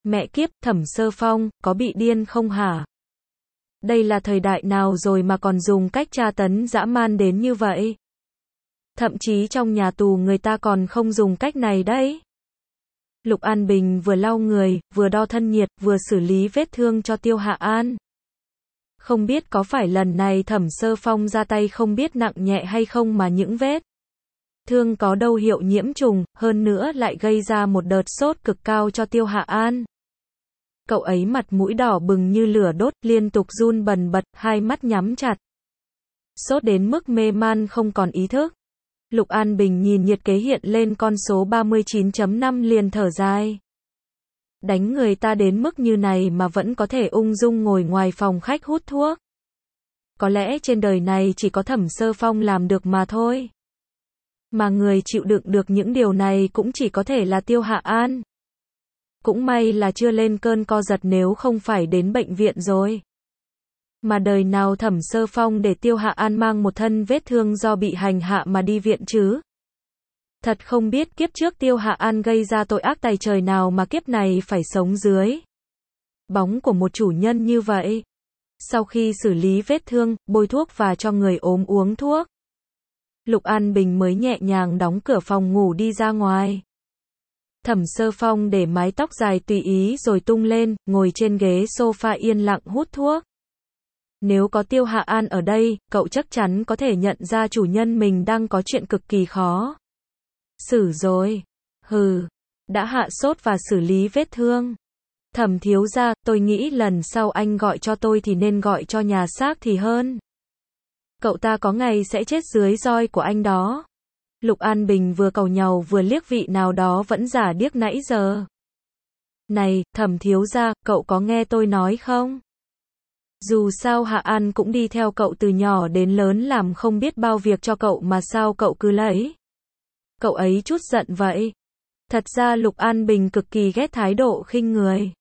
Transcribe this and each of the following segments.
Mẹ kiếp, Thẩm Sơ Phong, có bị điên không hả? Đây là thời đại nào rồi mà còn dùng cách tra tấn dã man đến như vậy? Thậm chí trong nhà tù người ta còn không dùng cách này đấy. Lục An Bình vừa lau người, vừa đo thân nhiệt, vừa xử lý vết thương cho Tiêu Hạ An. Không biết có phải lần này Thẩm Sơ Phong ra tay không biết nặng nhẹ hay không mà những vết thương có đâu hiệu nhiễm trùng, hơn nữa lại gây ra một đợt sốt cực cao cho Tiêu Hạ An. Cậu ấy mặt mũi đỏ bừng như lửa đốt, liên tục run bần bật, hai mắt nhắm chặt. Sốt đến mức mê man không còn ý thức. Lục An Bình nhìn nhiệt kế hiện lên con số 39.5 liền thở dài. Đánh người ta đến mức như này mà vẫn có thể ung dung ngồi ngoài phòng khách hút thuốc. Có lẽ trên đời này chỉ có Thẩm Sơ Phong làm được mà thôi. Mà người chịu đựng được những điều này cũng chỉ có thể là Tiêu Hạ An. Cũng may là chưa lên cơn co giật, nếu không phải đến bệnh viện rồi. Mà đời nào Thẩm Sơ Phong để Tiêu Hạ An mang một thân vết thương do bị hành hạ mà đi viện chứ? Thật không biết kiếp trước Tiêu Hạ An gây ra tội ác tày trời nào mà kiếp này phải sống dưới bóng của một chủ nhân như vậy. Sau khi xử lý vết thương, bôi thuốc và cho người ốm uống thuốc, Lục An Bình mới nhẹ nhàng đóng cửa phòng ngủ đi ra ngoài. Thẩm Sơ Phong để mái tóc dài tùy ý rồi tung lên, ngồi trên ghế sofa yên lặng hút thuốc. Nếu có Tiêu Hạ An ở đây, cậu chắc chắn có thể nhận ra chủ nhân mình đang có chuyện cực kỳ khó xử rồi. Hừ, đã hạ sốt và xử lý vết thương. Thẩm thiếu gia, tôi nghĩ lần sau anh gọi cho tôi thì nên gọi cho nhà xác thì hơn. Cậu ta có ngày sẽ chết dưới roi của anh đó. Lục An Bình vừa càu nhàu vừa liếc vị nào đó vẫn giả điếc nãy giờ. Này, Thẩm thiếu gia, cậu có nghe tôi nói không? Dù sao Hạ An cũng đi theo cậu từ nhỏ đến lớn, làm không biết bao việc cho cậu mà sao cậu cứ lấy cậu ấy chút giận vậy? Thật ra Lục An Bình cực kỳ ghét thái độ khinh người,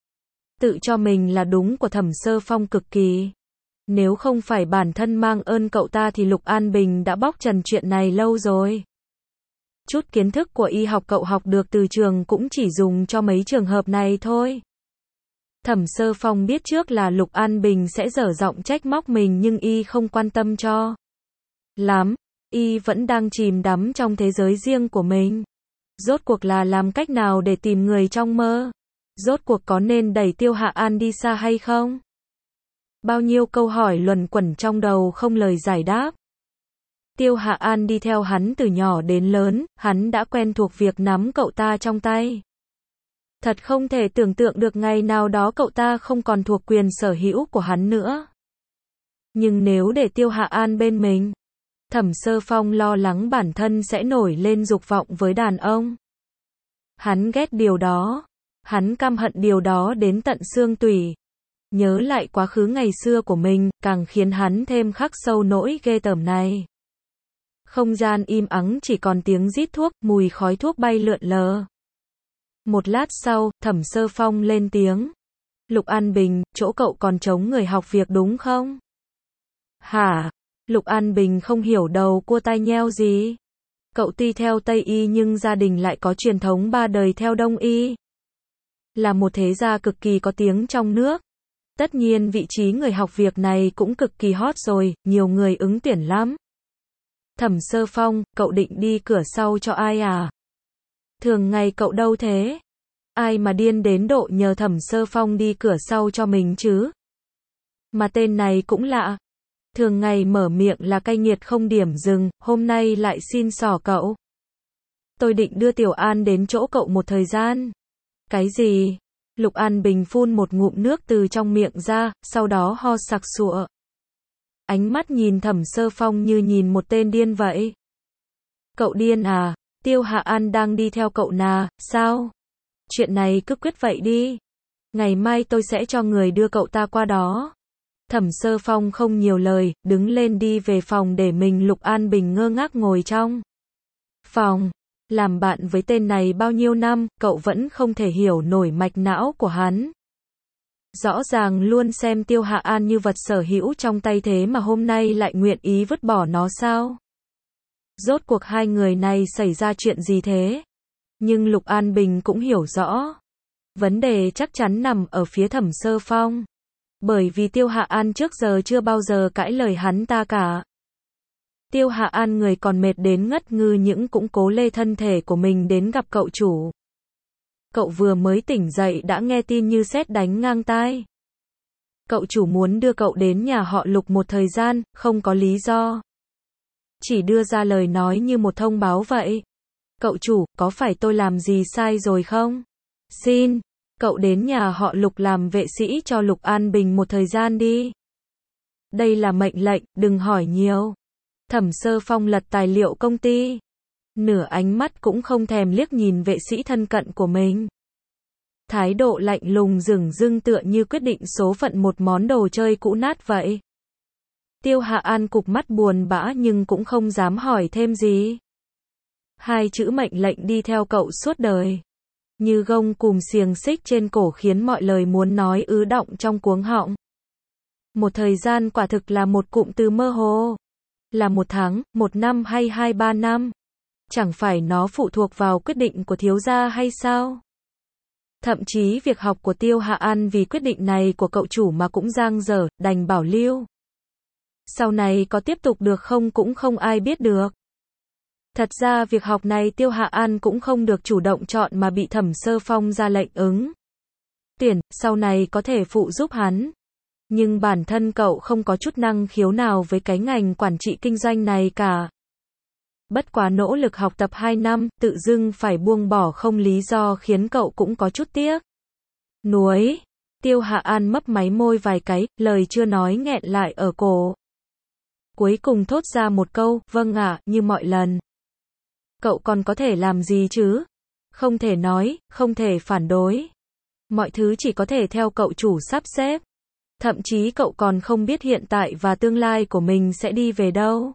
tự cho mình là đúng của Thẩm Sơ Phong cực kỳ. Nếu không phải bản thân mang ơn cậu ta thì Lục An Bình đã bóc trần chuyện này lâu rồi. Chút kiến thức của y học cậu học được từ trường cũng chỉ dùng cho mấy trường hợp này thôi. Thẩm Sơ Phong biết trước là Lục An Bình sẽ dở giọng trách móc mình nhưng y không quan tâm cho lắm. Y vẫn đang chìm đắm trong thế giới riêng của mình. Rốt cuộc là làm cách nào để tìm người trong mơ? Rốt cuộc có nên đẩy Tiêu Hạ An đi xa hay không? Bao nhiêu câu hỏi luẩn quẩn trong đầu không lời giải đáp. Tiêu Hạ An đi theo hắn từ nhỏ đến lớn, hắn đã quen thuộc việc nắm cậu ta trong tay. Thật không thể tưởng tượng được ngày nào đó cậu ta không còn thuộc quyền sở hữu của hắn nữa. Nhưng nếu để Tiêu Hạ An bên mình, Thẩm Sơ Phong lo lắng bản thân sẽ nổi lên dục vọng với đàn ông. Hắn ghét điều đó. Hắn căm hận điều đó đến tận xương tủy. Nhớ lại quá khứ ngày xưa của mình, càng khiến hắn thêm khắc sâu nỗi ghê tởm này. Không gian im ắng chỉ còn tiếng rít thuốc, mùi khói thuốc bay lượn lờ. Một lát sau, Thẩm Sơ Phong lên tiếng. Lục An Bình, chỗ cậu còn trống người học việc đúng không? Hả? Lục An Bình không hiểu đầu cua tai nheo gì. Cậu tuy theo Tây Y nhưng gia đình lại có truyền thống 3 đời theo Đông Y. Là một thế gia cực kỳ có tiếng trong nước. Tất nhiên vị trí người học việc này cũng cực kỳ hot rồi, nhiều người ứng tuyển lắm. Thẩm Sơ Phong, cậu định đi cửa sau cho ai à? Thường ngày cậu đâu thế? Ai mà điên đến độ nhờ Thẩm Sơ Phong đi cửa sau cho mình chứ? Mà tên này cũng lạ. Thường ngày mở miệng là cay nghiệt không điểm dừng, hôm nay lại xin xỏ cậu. Tôi định đưa Tiểu An đến chỗ cậu một thời gian. Cái gì? Lục An Bình phun một ngụm nước từ trong miệng ra, sau đó ho sặc sụa. Ánh mắt nhìn Thẩm Sơ Phong như nhìn một tên điên vậy. Cậu điên à? Tiêu Hạ An đang đi theo cậu nà, sao? Chuyện này cứ quyết vậy đi. Ngày mai tôi sẽ cho người đưa cậu ta qua đó. Thẩm Sơ Phong không nhiều lời, đứng lên đi về phòng để mình. Lục An Bình ngơ ngác ngồi trong phòng. Làm bạn với tên này bao nhiêu năm, cậu vẫn không thể hiểu nổi mạch não của hắn. Rõ ràng luôn xem Tiêu Hạ An như vật sở hữu trong tay, thế mà hôm nay lại nguyện ý vứt bỏ nó sao? Rốt cuộc hai người này xảy ra chuyện gì thế? Nhưng Lục An Bình cũng hiểu rõ. Vấn đề chắc chắn nằm ở phía Thẩm Sơ Phong. Bởi vì Tiêu Hạ An trước giờ chưa bao giờ cãi lời hắn ta cả. Tiêu Hạ An người còn mệt đến ngất ngư những cũng cố lê thân thể của mình đến gặp cậu chủ. Cậu vừa mới tỉnh dậy đã nghe tin như sét đánh ngang tai. Cậu chủ muốn đưa cậu đến nhà họ Lục một thời gian, không có lý do. Chỉ đưa ra lời nói như một thông báo vậy. Cậu chủ, có phải tôi làm gì sai rồi không? Xin, cậu đến nhà họ Lục làm vệ sĩ cho Lục An Bình một thời gian đi. Đây là mệnh lệnh, đừng hỏi nhiều. Thẩm Sơ Phong lật tài liệu công ty. Nửa ánh mắt cũng không thèm liếc nhìn vệ sĩ thân cận của mình. Thái độ lạnh lùng dửng dưng tựa như quyết định số phận một món đồ chơi cũ nát vậy. Tiêu Hạ An cụp mắt buồn bã nhưng cũng không dám hỏi thêm gì. Hai chữ mệnh lệnh đi theo cậu suốt đời. Như gông cùm xiềng xích trên cổ khiến mọi lời muốn nói ứ đọng trong cuống họng. Một thời gian quả thực là một cụm từ mơ hồ. Là một tháng, một năm hay 2-3 năm? Chẳng phải nó phụ thuộc vào quyết định của thiếu gia hay sao? Thậm chí việc học của Tiêu Hạ An vì quyết định này của cậu chủ mà cũng dang dở, đành bảo lưu. Sau này có tiếp tục được không cũng không ai biết được. Thật ra việc học này Tiêu Hạ An cũng không được chủ động chọn mà bị Thẩm Sơ Phong ra lệnh ứng tuyển, sau này có thể phụ giúp hắn. Nhưng bản thân cậu không có chút năng khiếu nào với cái ngành quản trị kinh doanh này cả. Bất quá nỗ lực học tập 2 năm, tự dưng phải buông bỏ không lý do khiến cậu cũng có chút tiếc. Nuối. Tiêu Hạ An mấp máy môi vài cái, lời chưa nói nghẹn lại ở cổ. Cuối cùng thốt ra một câu, vâng ạ, như mọi lần. Cậu còn có thể làm gì chứ? Không thể nói, không thể phản đối. Mọi thứ chỉ có thể theo cậu chủ sắp xếp. Thậm chí cậu còn không biết hiện tại và tương lai của mình sẽ đi về đâu.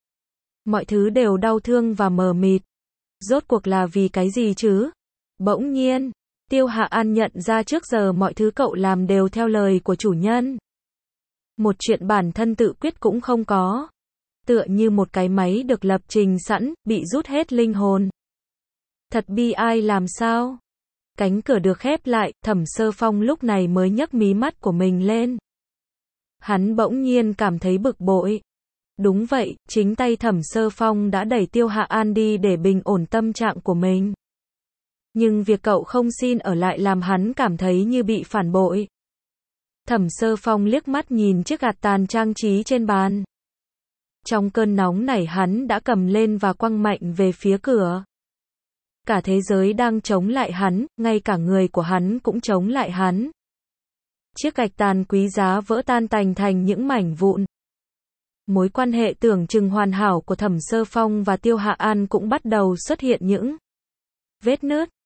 Mọi thứ đều đau thương và mờ mịt. Rốt cuộc là vì cái gì chứ? Bỗng nhiên, Tiêu Hạ An nhận ra trước giờ mọi thứ cậu làm đều theo lời của chủ nhân. Một chuyện bản thân tự quyết cũng không có. Tựa như một cái máy được lập trình sẵn, bị rút hết linh hồn. Thật bi ai làm sao? Cánh cửa được khép lại, Thẩm Sơ Phong lúc này mới nhấc mí mắt của mình lên. Hắn bỗng nhiên cảm thấy bực bội. Đúng vậy, chính tay Thẩm Sơ Phong đã đẩy Tiêu Hạ An đi để bình ổn tâm trạng của mình. Nhưng việc cậu không xin ở lại làm hắn cảm thấy như bị phản bội. Thẩm Sơ Phong liếc mắt nhìn chiếc gạt tàn trang trí trên bàn. Trong cơn nóng nảy hắn đã cầm lên và quăng mạnh về phía cửa. Cả thế giới đang chống lại hắn, ngay cả người của hắn cũng chống lại hắn. Chiếc gạch tàn quý giá vỡ tan tành thành những mảnh vụn. Mối quan hệ tưởng chừng hoàn hảo của Thẩm Sơ Phong và Tiêu Hạ An cũng bắt đầu xuất hiện những vết nứt.